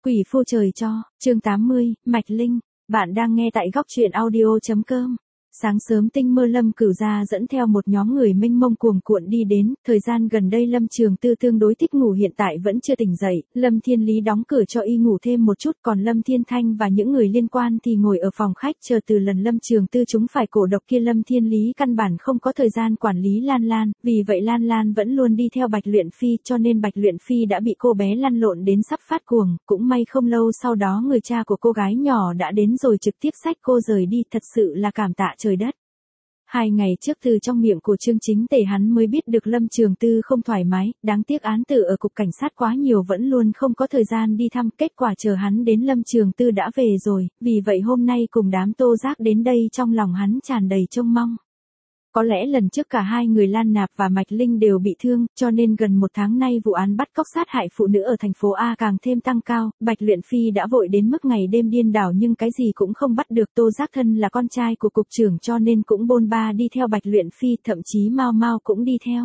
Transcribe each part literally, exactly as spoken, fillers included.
Quỷ phu trời cho, chương tám mươi, Mạch Linh, bạn đang nghe tại góc truyện audio.com. Sáng sớm tinh mơ Lâm Cửu Gia dẫn theo một nhóm người mênh mông cuồng cuộn đi đến, thời gian gần đây Lâm Trường Tư tương đối thích ngủ hiện tại vẫn chưa tỉnh dậy, Lâm Thiên Lý đóng cửa cho y ngủ thêm một chút còn Lâm Thiên Thanh và những người liên quan thì ngồi ở phòng khách chờ từ lần Lâm Trường Tư chúng phải cổ độc kia Lâm Thiên Lý căn bản không có thời gian quản lý Lan Lan, vì vậy Lan Lan vẫn luôn đi theo Bạch Luyện Phi cho nên Bạch Luyện Phi đã bị cô bé lăn lộn đến sắp phát cuồng, cũng may không lâu sau đó người cha của cô gái nhỏ đã đến rồi trực tiếp xách cô rời đi, thật sự là cảm tạ trời đất. Hai ngày trước từ trong miệng của Trương Chính Tề hắn mới biết được Lâm Trường Tư không thoải mái, đáng tiếc án tử ở cục cảnh sát quá nhiều vẫn luôn không có thời gian đi thăm, kết quả chờ hắn đến Lâm Trường Tư đã về rồi, vì vậy hôm nay cùng đám Tô Giác đến đây trong lòng hắn tràn đầy trông mong. Có lẽ lần trước cả hai người Lan Nạp và Mạch Linh đều bị thương, cho nên gần một tháng nay vụ án bắt cóc sát hại phụ nữ ở thành phố A càng thêm tăng cao, Bạch Luyện Phi đã vội đến mức ngày đêm điên đảo nhưng cái gì cũng không bắt được. Tô Giác thân là con trai của cục trưởng cho nên cũng bôn ba đi theo Bạch Luyện Phi, thậm chí Mao Mao cũng đi theo.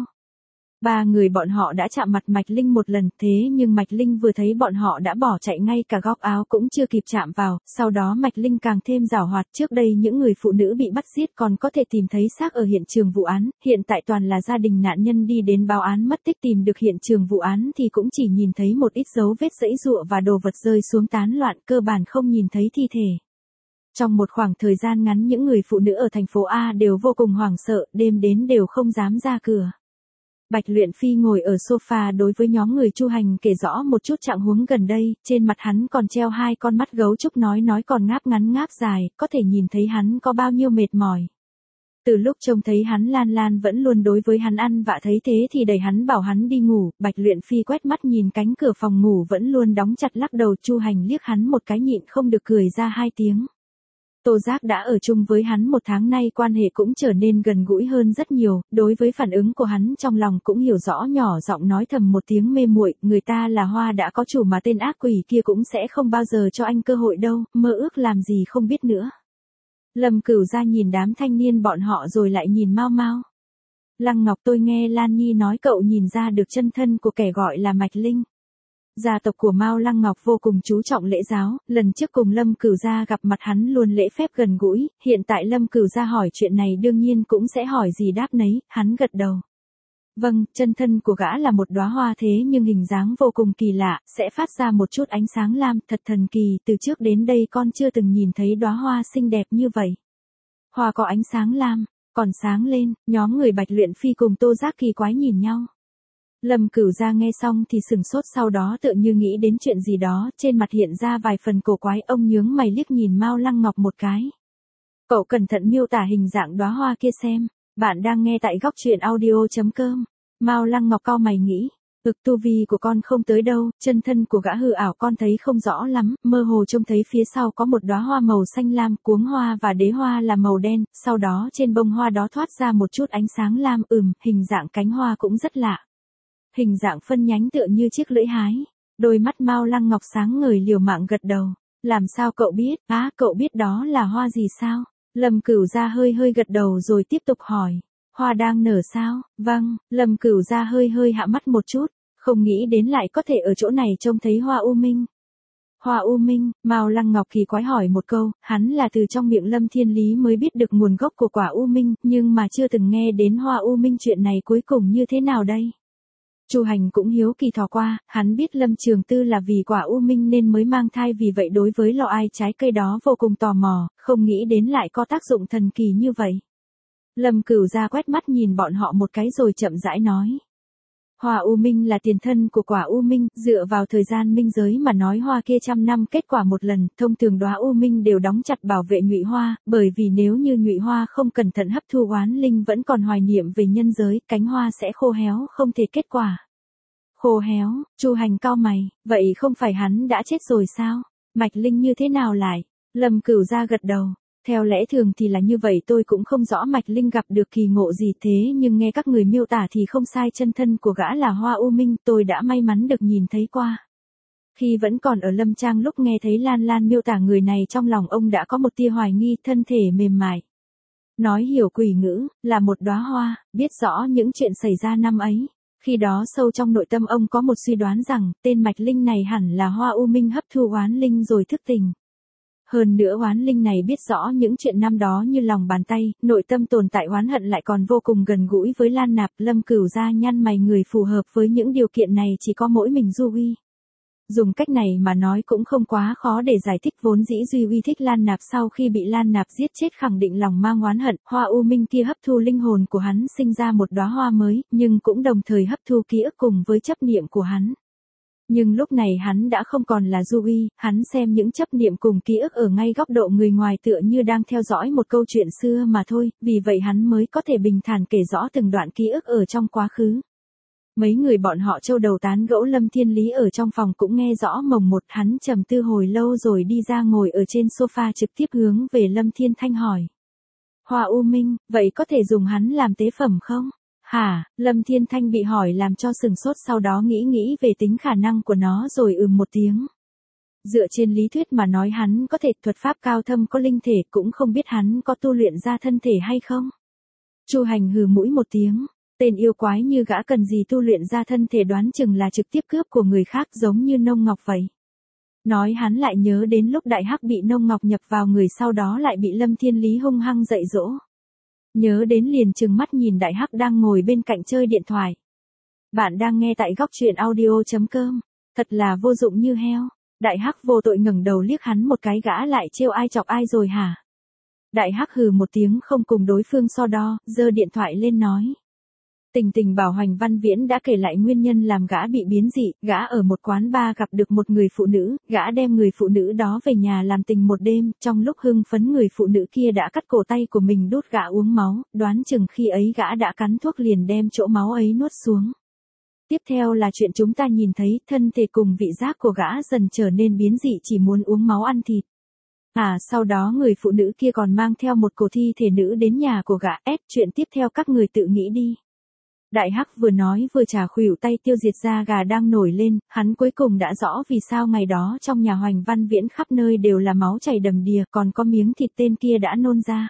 Ba người bọn họ đã chạm mặt Mạch Linh một lần, thế nhưng Mạch Linh vừa thấy bọn họ đã bỏ chạy, ngay cả góc áo cũng chưa kịp chạm vào, sau đó Mạch Linh càng thêm giảo hoạt, trước đây những người phụ nữ bị bắt giết còn có thể tìm thấy xác ở hiện trường vụ án, hiện tại toàn là gia đình nạn nhân đi đến báo án mất tích, tìm được hiện trường vụ án thì cũng chỉ nhìn thấy một ít dấu vết giãy giụa và đồ vật rơi xuống tán loạn, cơ bản không nhìn thấy thi thể. Trong một khoảng thời gian ngắn những người phụ nữ ở thành phố A đều vô cùng hoảng sợ, đêm đến đều không dám ra cửa. Bạch Luyện Phi ngồi ở sofa đối với nhóm người Chu Hành kể rõ một chút trạng huống gần đây, trên mặt hắn còn treo hai con mắt gấu trúc, nói nói còn ngáp ngắn ngáp dài, có thể nhìn thấy hắn có bao nhiêu mệt mỏi. Từ lúc trông thấy hắn Lan Lan vẫn luôn đối với hắn ăn vạ, thấy thế thì đẩy hắn bảo hắn đi ngủ, Bạch Luyện Phi quét mắt nhìn cánh cửa phòng ngủ vẫn luôn đóng chặt lắc đầu. Chu Hành liếc hắn một cái nhịn không được cười ra hai tiếng. Tô Giác đã ở chung với hắn một tháng nay, quan hệ cũng trở nên gần gũi hơn rất nhiều, đối với phản ứng của hắn trong lòng cũng hiểu rõ, nhỏ giọng nói thầm một tiếng mê muội, người ta là hoa đã có chủ mà tên ác quỷ kia cũng sẽ không bao giờ cho anh cơ hội đâu, mơ ước làm gì không biết nữa. Lâm Cửu Gia nhìn đám thanh niên bọn họ rồi lại nhìn Mao Mao. Lăng Ngọc, tôi nghe Lan Nhi nói cậu nhìn ra được chân thân của kẻ gọi là Mạch Linh. Gia tộc của Mao Lăng Ngọc vô cùng chú trọng lễ giáo, lần trước cùng Lâm Cửu Gia gặp mặt hắn luôn lễ phép gần gũi, hiện tại Lâm Cửu Gia hỏi chuyện này đương nhiên cũng sẽ hỏi gì đáp nấy, hắn gật đầu. Vâng, chân thân của gã là một đóa hoa thế nhưng hình dáng vô cùng kỳ lạ, sẽ phát ra một chút ánh sáng lam, thật thần kỳ, từ trước đến đây con chưa từng nhìn thấy đóa hoa xinh đẹp như vậy. Hoa có ánh sáng lam, còn sáng lên, nhóm người Bạch Luyện Phi cùng Tô Giác kỳ quái nhìn nhau. Lâm Cửu Gia nghe xong thì sừng sốt, sau đó tựa như nghĩ đến chuyện gì đó, trên mặt hiện ra vài phần cổ quái, ông nhướng mày liếc nhìn Mao Lăng Ngọc một cái. Cậu cẩn thận miêu tả hình dạng đóa hoa kia xem, bạn đang nghe tại góc truyện audio.com. Mao Lăng Ngọc cau mày nghĩ, ực tu vi của con không tới đâu, chân thân của gã hư ảo con thấy không rõ lắm, mơ hồ trông thấy phía sau có một đóa hoa màu xanh lam, cuống hoa và đế hoa là màu đen, sau đó trên bông hoa đó thoát ra một chút ánh sáng lam, ừm, hình dạng cánh hoa cũng rất lạ. Hình dạng phân nhánh tựa như chiếc lưỡi hái. Đôi mắt Mao Lăng Ngọc sáng ngời liều mạng gật đầu. Làm sao cậu biết? Á, à, cậu biết đó là hoa gì sao? Lâm Cửu Gia hơi hơi gật đầu rồi tiếp tục hỏi. Hoa đang nở sao? Vâng, Lâm Cửu Gia hơi hơi hạ mắt một chút, không nghĩ đến lại có thể ở chỗ này trông thấy hoa u minh. Hoa u minh, Mao Lăng Ngọc kỳ quái hỏi một câu, hắn là từ trong miệng Lâm Thiên Lý mới biết được nguồn gốc của quả u minh, nhưng mà chưa từng nghe đến hoa u minh, chuyện này cuối cùng như thế nào đây? Chu Hành cũng hiếu kỳ thò qua, hắn biết Lâm Trường Tư là vì quả u minh nên mới mang thai, vì vậy đối với lọ ai trái cây đó vô cùng tò mò, không nghĩ đến lại có tác dụng thần kỳ như vậy. Lâm Cửu Gia quét mắt nhìn bọn họ một cái rồi chậm rãi nói. Hoa u minh là tiền thân của quả u minh, dựa vào thời gian minh giới mà nói hoa kia trăm năm kết quả một lần, thông thường đóa u minh đều đóng chặt bảo vệ nhụy hoa, bởi vì nếu như nhụy hoa không cẩn thận hấp thu oán linh vẫn còn hoài niệm về nhân giới, cánh hoa sẽ khô héo, không thể kết quả. Khô héo, Chu Hành cau mày, vậy không phải hắn đã chết rồi sao? Mạch Linh như thế nào lại? Lâm Cửu Gia gật đầu. Theo lẽ thường thì là như vậy, tôi cũng không rõ Mạch Linh gặp được kỳ ngộ gì thế nhưng nghe các người miêu tả thì không sai, chân thân của gã là hoa u minh, tôi đã may mắn được nhìn thấy qua. Khi vẫn còn ở Lâm Trang lúc nghe thấy Lan Lan miêu tả người này trong lòng ông đã có một tia hoài nghi, thân thể mềm mại. Nói hiểu quỷ ngữ, là một đóa hoa, biết rõ những chuyện xảy ra năm ấy. Khi đó sâu trong nội tâm ông có một suy đoán rằng, tên Mạch Linh này hẳn là Hoa U Minh hấp thu oán linh rồi thức tỉnh. Hơn nữa oán linh này biết rõ những chuyện năm đó như lòng bàn tay, nội tâm tồn tại oán hận lại còn vô cùng gần gũi với Lan Nạp. Lâm Cửu gia nhăn mày, người phù hợp với những điều kiện này chỉ có mỗi mình Du Uy. Dùng cách này mà nói cũng không quá khó để giải thích, vốn dĩ Duy Uy thích Lan Nạp, sau khi bị Lan Nạp giết chết khẳng định lòng mang oán hận, Hoa U Minh kia hấp thu linh hồn của hắn sinh ra một đóa hoa mới, nhưng cũng đồng thời hấp thu ký ức cùng với chấp niệm của hắn. Nhưng lúc này hắn đã không còn là Du Uy, hắn xem những chấp niệm cùng ký ức ở ngay góc độ người ngoài tựa như đang theo dõi một câu chuyện xưa mà thôi, vì vậy hắn mới có thể bình thản kể rõ từng đoạn ký ức ở trong quá khứ. Mấy người bọn họ châu đầu tán gẫu, Lâm Thiên Lý ở trong phòng cũng nghe rõ mồng một, hắn trầm tư hồi lâu rồi đi ra ngồi ở trên sofa trực tiếp hướng về Lâm Thiên Thanh hỏi. Hoa U Minh, vậy có thể dùng hắn làm tế phẩm không? Hả? Lâm Thiên Thanh bị hỏi làm cho sừng sốt, sau đó nghĩ nghĩ về tính khả năng của nó rồi ừm một tiếng. Dựa trên lý thuyết mà nói hắn có thể thuật pháp cao thâm có linh thể, cũng không biết hắn có tu luyện ra thân thể hay không? Chu Hành hừ mũi một tiếng. Tên yêu quái như gã cần gì tu luyện ra thân thể, đoán chừng là trực tiếp cướp của người khác giống như Nông Ngọc vậy. Nói hắn lại nhớ đến lúc Đại Hắc bị Nông Ngọc nhập vào người, sau đó lại bị Lâm Thiên Lý hung hăng dạy dỗ. Nhớ đến liền trừng mắt nhìn Đại Hắc đang ngồi bên cạnh chơi điện thoại. Bạn đang nghe tại góc truyện audio chấm com. Thật là vô dụng như heo. Đại Hắc vô tội ngẩng đầu liếc hắn một cái, gã lại trêu ai chọc ai rồi hả? Đại Hắc hừ một tiếng không cùng đối phương so đo, giơ điện thoại lên nói. Tình Tình bảo Hoành Văn Viễn đã kể lại nguyên nhân làm gã bị biến dị, gã ở một quán bar gặp được một người phụ nữ, gã đem người phụ nữ đó về nhà làm tình một đêm, trong lúc hưng phấn người phụ nữ kia đã cắt cổ tay của mình đút gã uống máu, đoán chừng khi ấy gã đã cắn thuốc liền đem chỗ máu ấy nuốt xuống. Tiếp theo là chuyện chúng ta nhìn thấy, thân thể cùng vị giác của gã dần trở nên biến dị, chỉ muốn uống máu ăn thịt. À, sau đó người phụ nữ kia còn mang theo một cổ thi thể nữ đến nhà của gã, ép chuyện tiếp theo các người tự nghĩ đi. Đại Hắc vừa nói vừa chà khuỷu tay tiêu diệt da gà đang nổi lên, hắn cuối cùng đã rõ vì sao ngày đó trong nhà Hoành Văn Viễn khắp nơi đều là máu chảy đầm đìa, còn có miếng thịt tên kia đã nôn ra.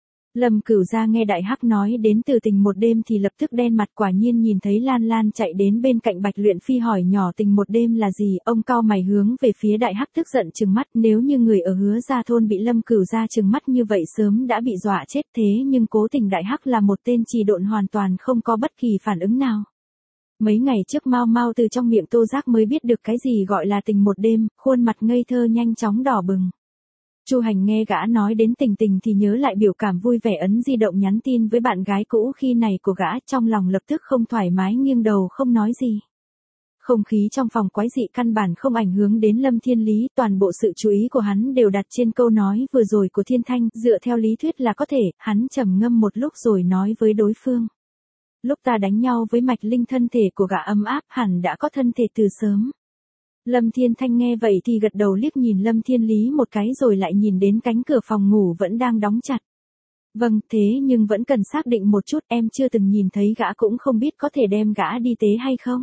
Lâm Cửu gia nghe Đại Hắc nói đến từ tình một đêm thì lập tức đen mặt, quả nhiên nhìn thấy Lan Lan chạy đến bên cạnh Bạch Luyện Phi hỏi nhỏ tình một đêm là gì, ông cau mày hướng về phía Đại Hắc tức giận trừng mắt, nếu như người ở Hứa Gia thôn bị Lâm Cửu gia trừng mắt như vậy sớm đã bị dọa chết, thế nhưng cố tình Đại Hắc là một tên trì độn hoàn toàn không có bất kỳ phản ứng nào. Mấy ngày trước Mao Mao từ trong miệng Tô Giác mới biết được cái gì gọi là tình một đêm, khuôn mặt ngây thơ nhanh chóng đỏ bừng. Chu Hành nghe gã nói đến Tình Tình thì nhớ lại biểu cảm vui vẻ ấn di động nhắn tin với bạn gái cũ khi này của gã, trong lòng lập tức không thoải mái, nghiêng đầu không nói gì. Không khí trong phòng quái dị căn bản không ảnh hưởng đến Lâm Thiên Lý, toàn bộ sự chú ý của hắn đều đặt trên câu nói vừa rồi của Thiên Thanh, dựa theo lý thuyết là có thể, hắn trầm ngâm một lúc rồi nói với đối phương. Lúc ta đánh nhau với Mạch Linh thân thể của gã ấm áp, hẳn đã có thân thể từ sớm. Lâm Thiên Thanh nghe vậy thì gật đầu liếc nhìn Lâm Thiên Lý một cái rồi lại nhìn đến cánh cửa phòng ngủ vẫn đang đóng chặt. Vâng, thế nhưng vẫn cần xác định một chút, em chưa từng nhìn thấy gã cũng không biết có thể đem gã đi tế hay không.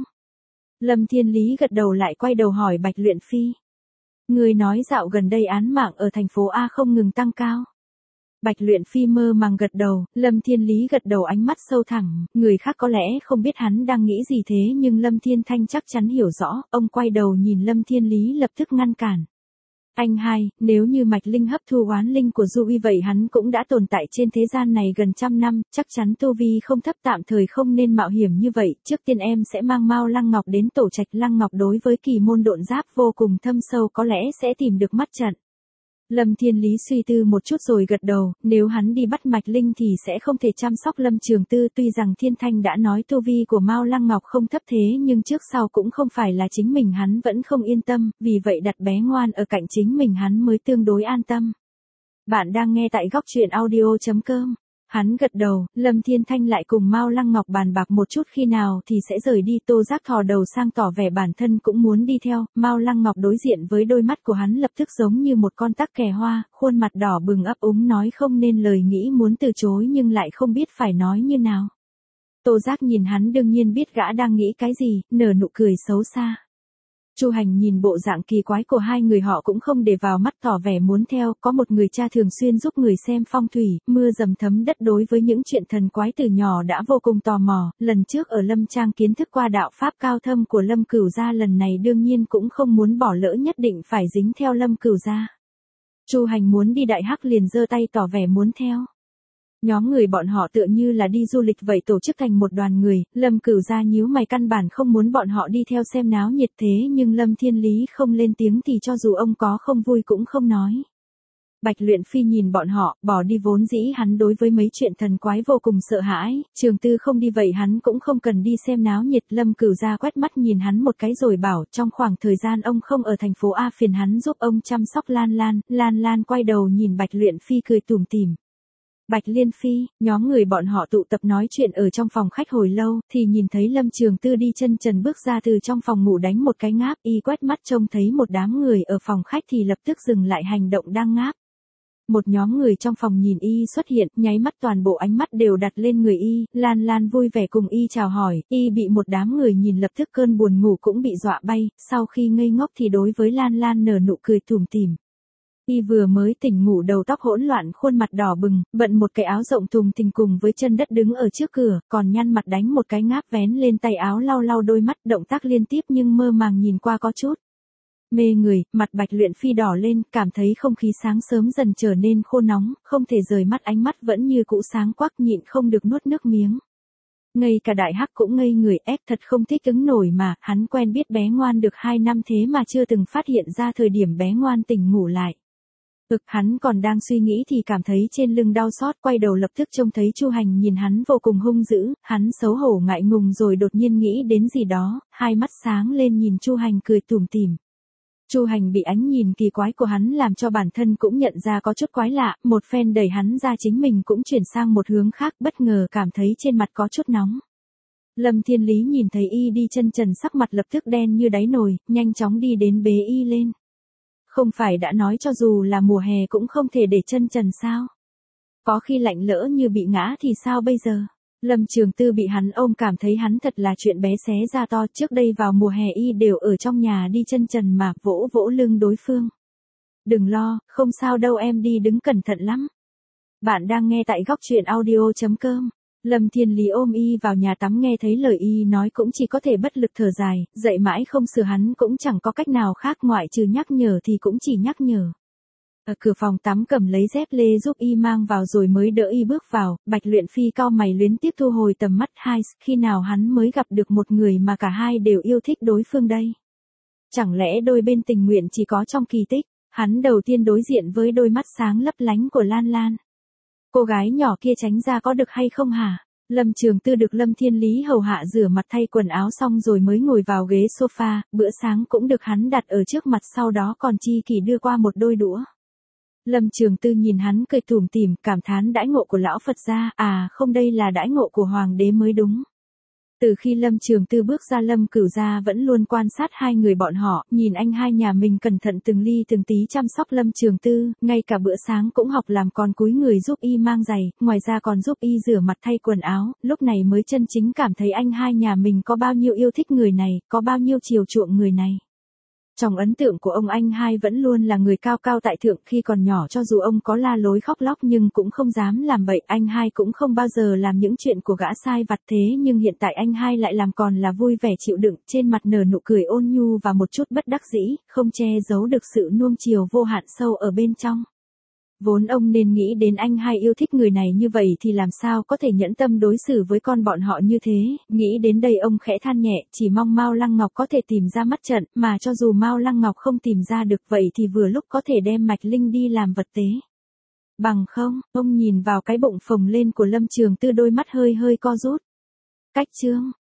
Lâm Thiên Lý gật đầu lại quay đầu hỏi Bạch Luyện Phi. Người nói dạo gần đây án mạng ở thành phố A không ngừng tăng cao. Bạch Luyện Phi mơ màng gật đầu, Lâm Thiên Lý gật đầu ánh mắt sâu thẳm, người khác có lẽ không biết hắn đang nghĩ gì thế nhưng Lâm Thiên Thanh chắc chắn hiểu rõ, ông quay đầu nhìn Lâm Thiên Lý lập tức ngăn cản. Anh hai, nếu như Mạch Linh hấp thu oán linh của Du Uy vậy hắn cũng đã tồn tại trên thế gian này gần trăm năm, chắc chắn tu vi không thấp, tạm thời không nên mạo hiểm như vậy, trước tiên em sẽ mang Mao Lăng Ngọc đến tổ trạch. Lăng Ngọc đối với kỳ môn độn giáp vô cùng thâm sâu, có lẽ sẽ tìm được mắt trận. Lâm Thiên Lý suy tư một chút rồi gật đầu, nếu hắn đi bắt Mạch Linh thì sẽ không thể chăm sóc Lâm Trường Tư, tuy rằng Thiên Thanh đã nói tu vi của Mao Lăng Ngọc không thấp thế nhưng trước sau cũng không phải là chính mình, hắn vẫn không yên tâm, vì vậy đặt bé ngoan ở cạnh chính mình hắn mới tương đối an tâm. Bạn đang nghe tại góc truyện audio chấm com. Hắn gật đầu, Lâm Thiên Thanh lại cùng Mao Lăng Ngọc bàn bạc một chút khi nào thì sẽ rời đi. Tô Giác thò đầu sang tỏ vẻ bản thân cũng muốn đi theo, Mao Lăng Ngọc đối diện với đôi mắt của hắn lập tức giống như một con tắc kè hoa, khuôn mặt đỏ bừng ấp úng nói không nên lời, nghĩ muốn từ chối nhưng lại không biết phải nói như nào. Tô Giác nhìn hắn đương nhiên biết gã đang nghĩ cái gì, nở nụ cười xấu xa. Chu Hành nhìn bộ dạng kỳ quái của hai người họ cũng không để vào mắt, tỏ vẻ muốn theo. Có một người cha thường xuyên giúp người xem phong thủy, mưa dầm thấm đất, đối với những chuyện thần quái từ nhỏ đã vô cùng tò mò. Lần trước ở Lâm Trang kiến thức qua đạo pháp cao thâm của Lâm Cửu gia, lần này đương nhiên cũng không muốn bỏ lỡ, nhất định phải dính theo Lâm Cửu gia. Chu Hành muốn đi Đại Hắc liền giơ tay tỏ vẻ muốn theo. Nhóm người bọn họ tựa như là đi du lịch vậy, tổ chức thành một đoàn người. Lâm Cửu gia nhíu mày, căn bản không muốn bọn họ đi theo xem náo nhiệt, thế nhưng Lâm Thiên Lý không lên tiếng thì cho dù ông có không vui cũng không nói. Bạch Luyện Phi nhìn bọn họ, bỏ đi, vốn dĩ hắn đối với mấy chuyện thần quái vô cùng sợ hãi. Trường Tư không đi vậy hắn cũng không cần đi xem náo nhiệt. Lâm Cửu gia quét mắt nhìn hắn một cái rồi bảo, trong khoảng thời gian ông không ở thành phố A, phiền hắn giúp ông chăm sóc Lan Lan. Lan Lan quay đầu nhìn Bạch Luyện Phi cười tủm tỉm. Bạch Liên Phi, nhóm người bọn họ tụ tập nói chuyện ở trong phòng khách hồi lâu, thì nhìn thấy Lâm Trường Tư đi chân trần bước ra từ trong phòng ngủ đánh một cái ngáp, y quét mắt trông thấy một đám người ở phòng khách thì lập tức dừng lại hành động đang ngáp. Một nhóm người trong phòng nhìn y xuất hiện, nháy mắt toàn bộ ánh mắt đều đặt lên người y. Lan Lan vui vẻ cùng y chào hỏi, y bị một đám người nhìn lập tức cơn buồn ngủ cũng bị dọa bay, sau khi ngây ngốc thì đối với Lan Lan nở nụ cười tủm tỉm. Y vừa mới tỉnh ngủ, đầu tóc hỗn loạn, khuôn mặt đỏ bừng, bận một cái áo rộng thùng thình cùng với chân đất đứng ở trước cửa, còn nhăn mặt đánh một cái ngáp vén lên tay áo lau lau đôi mắt, động tác liên tiếp nhưng mơ màng nhìn qua có chút mê người. Mặt Bạch Luyện Phi đỏ lên, cảm thấy không khí sáng sớm dần trở nên khô nóng, không thể rời mắt, ánh mắt vẫn như cũ sáng quắc, nhịn không được nuốt nước miếng. Ngay cả Đại Hắc cũng ngây người, ép thật không thích ứng nổi mà, hắn quen biết bé ngoan được hai năm thế mà chưa từng phát hiện ra thời điểm bé ngoan tỉnh ngủ lại. Ực, hắn còn đang suy nghĩ thì cảm thấy trên lưng đau xót, quay đầu lập tức trông thấy Chu Hành nhìn hắn vô cùng hung dữ, hắn xấu hổ ngại ngùng rồi đột nhiên nghĩ đến gì đó, hai mắt sáng lên nhìn Chu Hành cười tủm tỉm. Chu Hành bị ánh nhìn kỳ quái của hắn làm cho bản thân cũng nhận ra có chút quái lạ, một phen đẩy hắn ra, chính mình cũng chuyển sang một hướng khác, bất ngờ cảm thấy trên mặt có chút nóng. Lâm Thiên Lý nhìn thấy y đi chân trần, sắc mặt lập tức đen như đáy nồi, nhanh chóng đi đến bế y lên. Không phải đã nói cho dù là mùa hè cũng không thể để chân trần sao? Có khi lạnh lỡ như bị ngã thì sao bây giờ? Lâm Trường Tư bị hắn ôm cảm thấy hắn thật là chuyện bé xé ra to, trước đây vào mùa hè y đều ở trong nhà đi chân trần mà, vỗ vỗ lưng đối phương. Đừng lo, không sao đâu em, đi đứng cẩn thận lắm. Bạn đang nghe tại góc truyện audio chấm com. Lâm Thiên Lý ôm y vào nhà tắm, nghe thấy lời y nói cũng chỉ có thể bất lực thở dài, dậy mãi không sửa hắn cũng chẳng có cách nào khác, ngoại trừ nhắc nhở thì cũng chỉ nhắc nhở. Ở cửa phòng tắm cầm lấy dép lê giúp y mang vào rồi mới đỡ y bước vào. Bạch Luyện Phi cau mày luyến tiếp thu hồi tầm mắt, hai, khi nào hắn mới gặp được một người mà cả hai đều yêu thích đối phương đây? Chẳng lẽ đôi bên tình nguyện chỉ có trong kỳ tích? Hắn đầu tiên đối diện với đôi mắt sáng lấp lánh của Lan Lan. Cô gái nhỏ kia tránh ra có được hay không hả? Lâm Trường Tư được Lâm Thiên Lý hầu hạ rửa mặt thay quần áo xong rồi mới ngồi vào ghế sofa, bữa sáng cũng được hắn đặt ở trước mặt, sau đó còn chi kỷ đưa qua một đôi đũa. Lâm Trường Tư nhìn hắn cười tủm tỉm, cảm thán đãi ngộ của lão Phật gia, à không, đây là đãi ngộ của hoàng đế mới đúng. Từ khi Lâm Trường Tư bước ra, Lâm Cửu gia vẫn luôn quan sát hai người bọn họ, nhìn anh hai nhà mình cẩn thận từng ly từng tí chăm sóc Lâm Trường Tư, ngay cả bữa sáng cũng học làm, còn cúi người giúp y mang giày, ngoài ra còn giúp y rửa mặt thay quần áo, lúc này mới chân chính cảm thấy anh hai nhà mình có bao nhiêu yêu thích người này, có bao nhiêu chiều chuộng người này. Trong ấn tượng của ông, anh hai vẫn luôn là người cao cao tại thượng, khi còn nhỏ cho dù ông có la lối khóc lóc nhưng cũng không dám làm bậy, anh hai cũng không bao giờ làm những chuyện của gã sai vặt, thế nhưng hiện tại anh hai lại làm, còn là vui vẻ chịu đựng, trên mặt nở nụ cười ôn nhu và một chút bất đắc dĩ, không che giấu được sự nuông chiều vô hạn sâu ở bên trong. Vốn ông nên nghĩ đến anh hai yêu thích người này như vậy thì làm sao có thể nhẫn tâm đối xử với con bọn họ như thế, nghĩ đến đây ông khẽ than nhẹ, chỉ mong Mao Lăng Ngọc có thể tìm ra mắt trận, mà cho dù Mao Lăng Ngọc không tìm ra được vậy thì vừa lúc có thể đem Mạch Linh đi làm vật tế. Bằng không, ông nhìn vào cái bụng phồng lên của Lâm Trường Tư, đôi mắt hơi hơi co rút. Cách chương